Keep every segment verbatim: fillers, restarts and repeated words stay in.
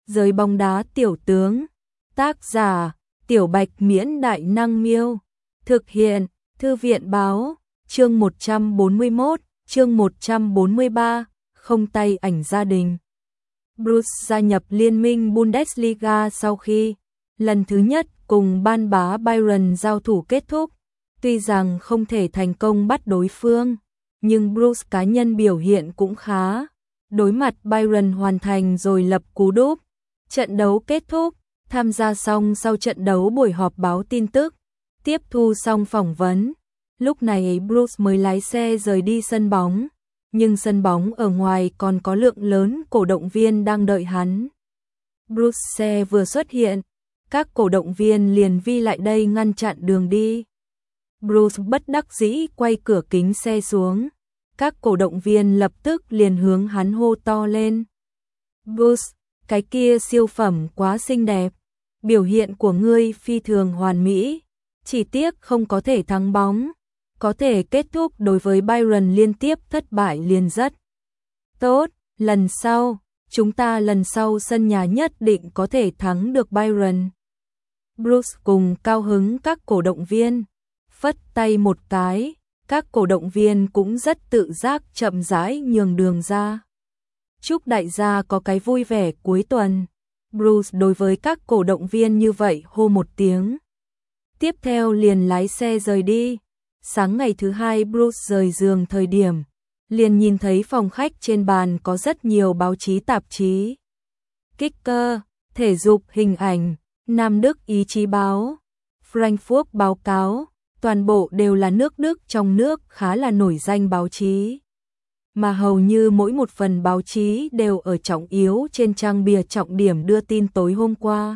Giới bóng đá tiểu tướng. Tác giả: Tiểu Bạch Miễn Đại Năng Miêu. Thực hiện: Thư viện Báo. Chương một trăm bốn mươi mốt, chương một trăm bốn mươi ba, không tay ảnh gia đình. Bruce gia nhập liên minh Bundesliga sau khi lần thứ nhất cùng ban bá Bayern giao thủ kết thúc. Tuy rằng không thể thành công bắt đối phương, nhưng Bruce cá nhân biểu hiện cũng khá. Đối mặt Bayern hoàn thành rồi lập cú đúp. Trận đấu kết thúc, tham gia xong sau trận đấu buổi họp báo tin tức, tiếp thu xong phỏng vấn. Lúc này Bruce mới lái xe rời đi sân bóng, nhưng sân bóng ở ngoài còn có lượng lớn cổ động viên đang đợi hắn. Bruce xe vừa xuất hiện, các cổ động viên liền vi lại đây ngăn chặn đường đi. Bruce bất đắc dĩ quay cửa kính xe xuống, các cổ động viên lập tức liền hướng hắn hô to lên. Bruce, cái kia siêu phẩm quá xinh đẹp, biểu hiện của ngươi phi thường hoàn mỹ, chỉ tiếc không có thể thắng bóng. Có thể kết thúc đối với Bayern liên tiếp thất bại liền rất tốt, lần sau, chúng ta lần sau sân nhà nhất định có thể thắng được Bayern. Bruce cùng cao hứng các cổ động viên, phất tay một cái, các cổ động viên cũng rất tự giác chậm rãi nhường đường ra. Chúc đại gia có cái vui vẻ cuối tuần. Bruce đối với các cổ động viên như vậy hô một tiếng. Tiếp theo liền lái xe rời đi. Sáng ngày thứ hai Bruce rời giường thời điểm, liền nhìn thấy phòng khách trên bàn có rất nhiều báo chí tạp chí. Kicker, thể dục hình ảnh, Nam Đức Ý chí báo, Frankfurt báo cáo, toàn bộ đều là nước Đức trong nước khá là nổi danh báo chí. Mà hầu như mỗi một phần báo chí đều ở trọng yếu trên trang bìa trọng điểm đưa tin tối hôm qua.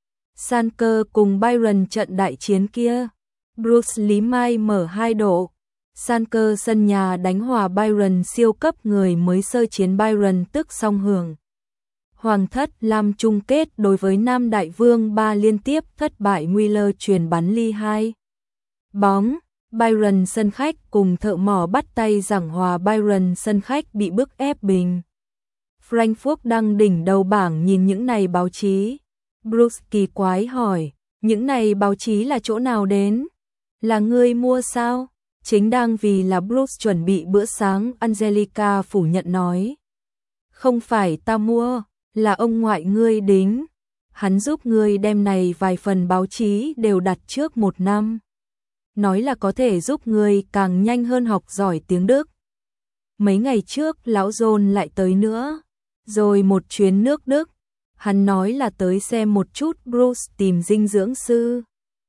Schalke cùng Bayern trận đại chiến kia. Bruce Lý Mai mở hai độ. Schalke sân nhà đánh hòa Bayern siêu cấp người mới sơ chiến Bayern tức song hưởng. Hoàng thất làm chung kết đối với Nam Đại Vương ba liên tiếp thất bại Müller truyền bắn ly hai. Bóng, Bayern sân khách cùng thợ mỏ bắt tay giảng hòa Bayern sân khách bị bức ép bình. Frankfurt đăng đỉnh đầu bảng nhìn những này báo chí. Bruce kỳ quái hỏi, những này báo chí là chỗ nào đến? Là ngươi mua sao? Chính đang vì là Bruce chuẩn bị bữa sáng, Angelica phủ nhận nói. Không phải ta mua, là ông ngoại ngươi đính. Hắn giúp ngươi đem này vài phần báo chí đều đặt trước một năm. Nói là có thể giúp ngươi càng nhanh hơn học giỏi tiếng Đức. Mấy ngày trước lão John lại tới nữa, rồi một chuyến nước Đức. Hắn nói là tới xem một chút Bruce tìm dinh dưỡng sư.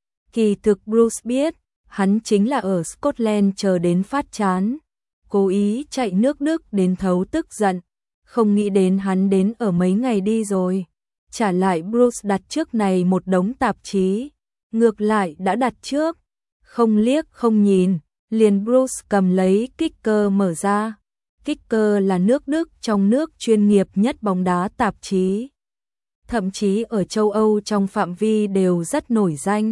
Kỳ thực Bruce biết, hắn chính là ở Scotland chờ đến phát chán, cố ý chạy nước Đức đến thấu tức giận, không nghĩ đến hắn đến ở mấy ngày đi rồi. Trả lại Bruce đặt trước này một đống tạp chí, ngược lại đã đặt trước, không liếc không nhìn, liền Bruce cầm lấy Kicker mở ra. Kicker là nước Đức trong nước chuyên nghiệp nhất bóng đá tạp chí. Thậm chí ở châu Âu trong phạm vi đều rất nổi danh.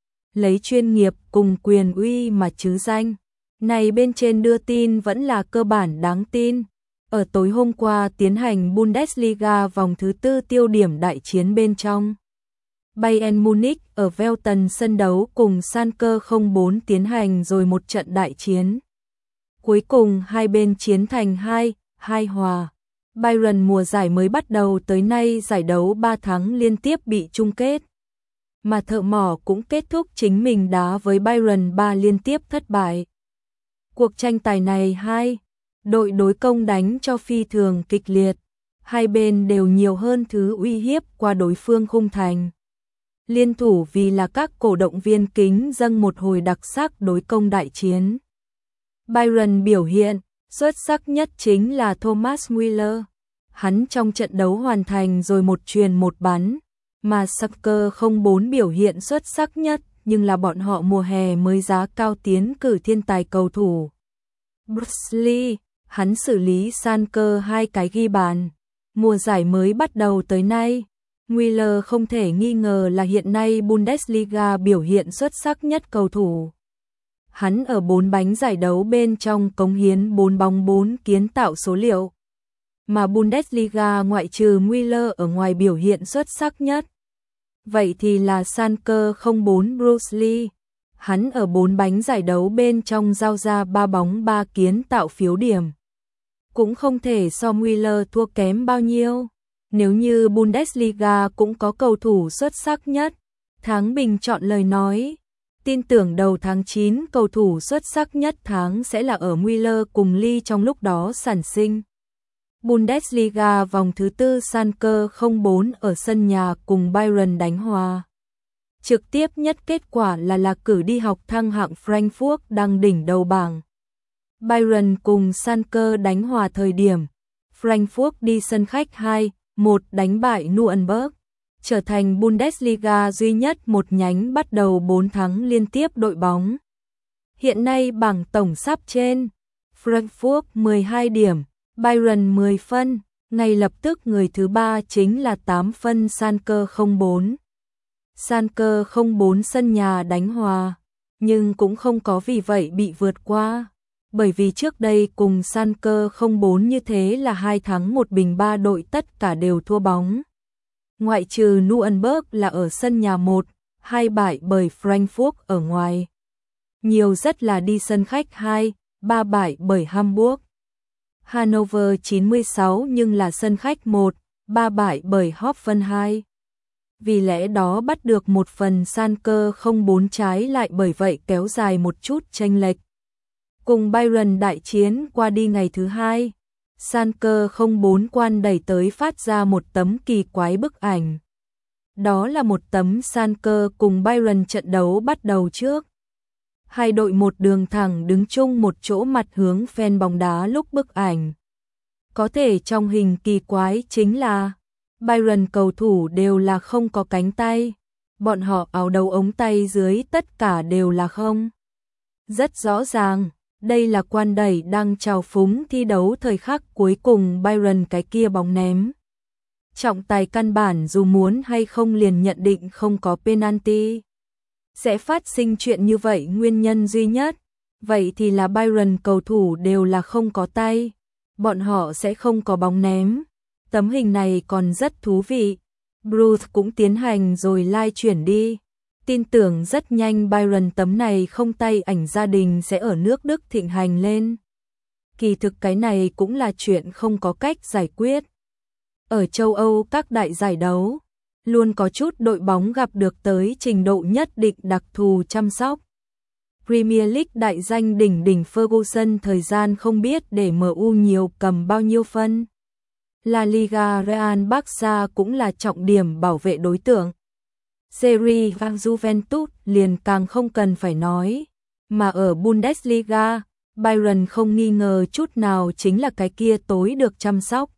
Lấy chuyên nghiệp cùng quyền uy mà chứ danh. Này bên trên đưa tin vẫn là cơ bản đáng tin. Ở tối hôm qua tiến hành Bundesliga vòng thứ tư tiêu điểm đại chiến bên trong. Bayern Munich ở Velten sân đấu cùng Schalke không bốn tiến hành rồi một trận đại chiến. Cuối cùng hai bên chiến thành hai, hai hòa. Bayern mùa giải mới bắt đầu tới nay giải đấu ba tháng liên tiếp bị chung kết. Mà thợ mỏ cũng kết thúc chính mình đá với Bayern ba liên tiếp thất bại. Cuộc tranh tài này hai đội đối công đánh cho phi thường kịch liệt. Hai bên đều nhiều hơn thứ uy hiếp qua đối phương khung thành. Liên thủ vì là các cổ động viên kính dâng một hồi đặc sắc đối công đại chiến. Bayern biểu hiện xuất sắc nhất chính là Thomas Müller. Hắn trong trận đấu hoàn thành rồi một chuyền một bắn. Mà Schalke không bốn biểu hiện xuất sắc nhất, nhưng là bọn họ mùa hè mới giá cao tiến cử thiên tài cầu thủ. Bruce Lee, hắn xử lý Schalke hai cái ghi bàn. Mùa giải mới bắt đầu tới nay, Müller không thể nghi ngờ là hiện nay Bundesliga biểu hiện xuất sắc nhất cầu thủ. Hắn ở bốn bánh giải đấu bên trong cống hiến bốn bóng bốn kiến tạo số liệu. mà Bundesliga ngoại trừ Müller ở ngoài biểu hiện xuất sắc nhất. Vậy thì là Schalke không bốn Bruce Lee. Hắn ở bốn bánh giải đấu bên trong giao ra ba bóng ba kiến tạo phiếu điểm. Cũng không thể so Müller thua kém bao nhiêu. Nếu như Bundesliga cũng có cầu thủ xuất sắc nhất, tháng bình chọn lời nói, tin tưởng đầu tháng chín cầu thủ xuất sắc nhất tháng sẽ là ở Müller cùng Lee trong lúc đó sản sinh. Bundesliga vòng thứ tư Schalke không bốn ở sân nhà cùng Bayern đánh hòa. Trực tiếp nhất kết quả là là cử đi học thăng hạng Frankfurt đang đỉnh đầu bảng. Bayern cùng Schalke đánh hòa thời điểm Frankfurt đi sân khách hai một đánh bại Nuremberg, trở thành Bundesliga duy nhất một nhánh bắt đầu bốn thắng liên tiếp đội bóng. Hiện nay bảng tổng sắp trên, Frankfurt mười hai điểm, Bayern mười phân, ngay lập tức người thứ ba chính là tám phân Schalke không bốn. Schalke không bốn sân nhà đánh hòa, nhưng cũng không có vì vậy bị vượt qua, bởi vì trước đây cùng Schalke không bốn như thế là hai thắng một bình ba đội tất cả đều thua bóng. Ngoại trừ Nuremberg là ở sân nhà một, hai bại bởi Frankfurt ở ngoài. Nhiều rất là đi sân khách hai, ba bại bởi Hamburg. Hanover chín mươi sáu nhưng là sân khách một, ba bại bởi Hoffenheim. Vì lẽ đó bắt được một phần Schalke không bốn trái lại bởi vậy kéo dài một chút chênh lệch. Cùng Bayern đại chiến qua đi ngày thứ hai, Schalke không bốn quan đẩy tới phát ra một tấm kỳ quái bức ảnh. Đó là một tấm Schalke cùng Bayern trận đấu bắt đầu trước. Hai đội một đường thẳng đứng chung một chỗ mặt hướng fan bóng đá lúc bức ảnh. Có thể trong hình kỳ quái chính là Bayern cầu thủ đều là không có cánh tay, bọn họ áo đấu ống tay dưới tất cả đều là không. Rất rõ ràng, đây là quan đẩy đang trào phúng thi đấu thời khắc cuối cùng Bayern cái kia bóng ném. Trọng tài căn bản dù muốn hay không liền nhận định không có penalty. Sẽ phát sinh chuyện như vậy nguyên nhân duy nhất, vậy thì là Bayern cầu thủ đều là không có tay, bọn họ sẽ không có bóng ném. Tấm hình này còn rất thú vị. Bruce cũng tiến hành rồi live chuyển đi. Tin tưởng rất nhanh Bayern tấm này không tay ảnh gia đình sẽ ở nước Đức thịnh hành lên. Kỳ thực cái này cũng là chuyện không có cách giải quyết. Ở châu Âu các đại giải đấu, luôn có chút đội bóng gặp được tới trình độ nhất định đặc thù chăm sóc. Premier League đại danh đỉnh đỉnh Ferguson thời gian không biết để em u nhiều cầm bao nhiêu phân. La Liga Real Barca cũng là trọng điểm bảo vệ đối tượng. Serie A Juventus liền càng không cần phải nói, mà ở Bundesliga, Bayern không nghi ngờ chút nào chính là cái kia tối được chăm sóc.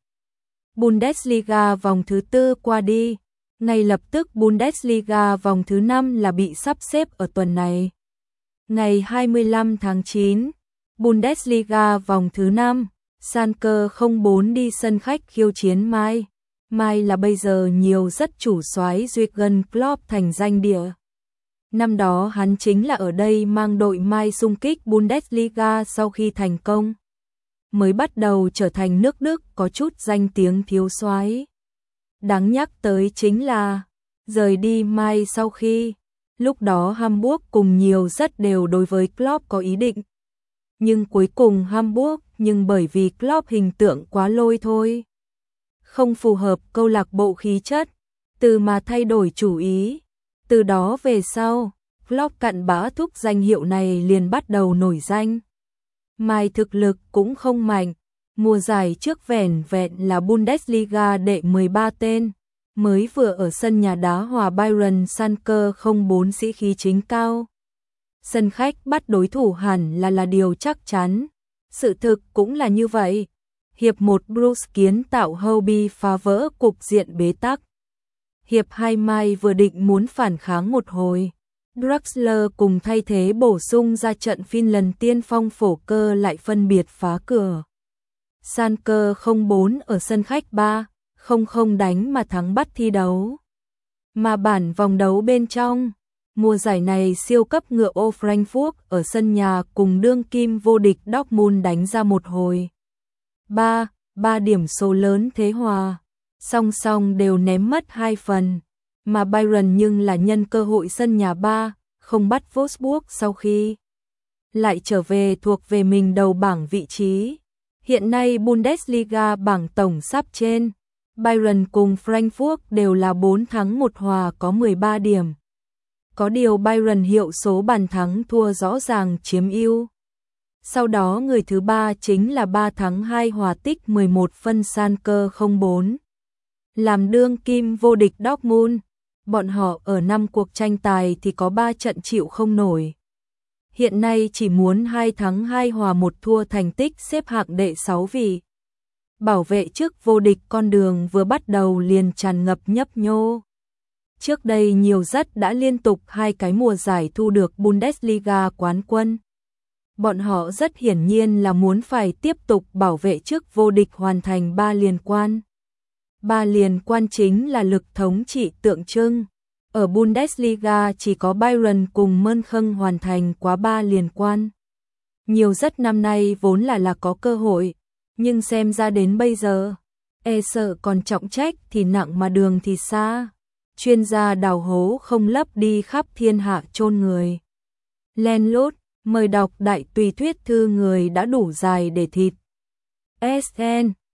Bundesliga vòng thứ tư qua đi, ngay lập tức Bundesliga vòng thứ năm là bị sắp xếp ở tuần này. Ngày hai mươi lăm tháng chín, Bundesliga vòng thứ năm, Schalke không bốn đi sân khách khiêu chiến Mai. Mai là bây giờ nhiều rất chủ soái Jürgen Klopp thành danh địa. Năm đó hắn chính là ở đây mang đội Mai xung kích Bundesliga sau khi thành công. Mới bắt đầu trở thành nước Đức có chút danh tiếng thiếu soái. Đáng nhắc tới chính là, rời đi Mai sau khi, lúc đó Hamburg cùng nhiều rất đều đối với Klopp có ý định. Nhưng cuối cùng Hamburg, nhưng bởi vì Klopp hình tượng quá lôi thôi. Không phù hợp câu lạc bộ khí chất, từ mà thay đổi chủ ý. Từ đó về sau, Klopp cặn bã thúc danh hiệu này liền bắt đầu nổi danh. Mai thực lực cũng không mạnh, mùa giải trước vẻn vẹn là Bundesliga đệ mười ba tên, mới vừa ở sân nhà đá hòa Bayern Schalke không bốn sĩ khí chính cao. Sân khách bắt đối thủ hẳn là là điều chắc chắn, sự thực cũng là như vậy. Hiệp một Bruce kiến tạo Hobby phá vỡ cục diện bế tắc. Hiệp hai Mai vừa định muốn phản kháng một hồi. Draxler cùng thay thế bổ sung ra trận phiên lần tiên phong phổ cơ lại phân biệt phá cửa. Schalke không bốn ở sân khách ba không không đánh mà thắng bắt thi đấu. Mà bản vòng đấu bên trong, mùa giải này siêu cấp ngựa ô Frankfurt ở sân nhà cùng đương kim vô địch Dortmund đánh ra một hồi. ba ba điểm số lớn thế hòa, song song đều ném mất hai phần, mà Bayern nhưng là nhân cơ hội sân nhà ba, không bắt Wolfsburg sau khi lại trở về thuộc về mình đầu bảng vị trí. Hiện nay Bundesliga bảng tổng sắp trên, Bayern cùng Frankfurt đều là bốn thắng một hòa có mười ba điểm. Có điều Bayern hiệu số bàn thắng thua rõ ràng chiếm ưu. Sau đó người thứ ba chính là ba thắng hai hòa tích mười một phân Schalke không bốn. Làm đương kim vô địch Dortmund, bọn họ ở năm cuộc tranh tài thì có ba trận chịu không nổi. Hiện nay chỉ muốn hai thắng hai hòa một thua thành tích xếp hạng đệ sáu vị. Bảo vệ chức vô địch con đường vừa bắt đầu liền tràn ngập nhấp nhô. Trước đây nhiều rất đã liên tục hai cái mùa giải thu được Bundesliga quán quân. Bọn họ rất hiển nhiên là muốn phải tiếp tục bảo vệ chức vô địch hoàn thành ba liên quan. Ba liên quan chính là lực thống trị tượng trưng. Ở Bundesliga chỉ có Bayern cùng Mönchen hoàn thành quá ba liên quan. Nhiều rất năm nay vốn là là có cơ hội, nhưng xem ra đến bây giờ, e sợ còn trọng trách thì nặng mà đường thì xa. Chuyên gia đào hố không lấp đi khắp thiên hạ chôn người. Len lút, mời đọc đại tùy thuyết thư người đã đủ dài để thịt. ét en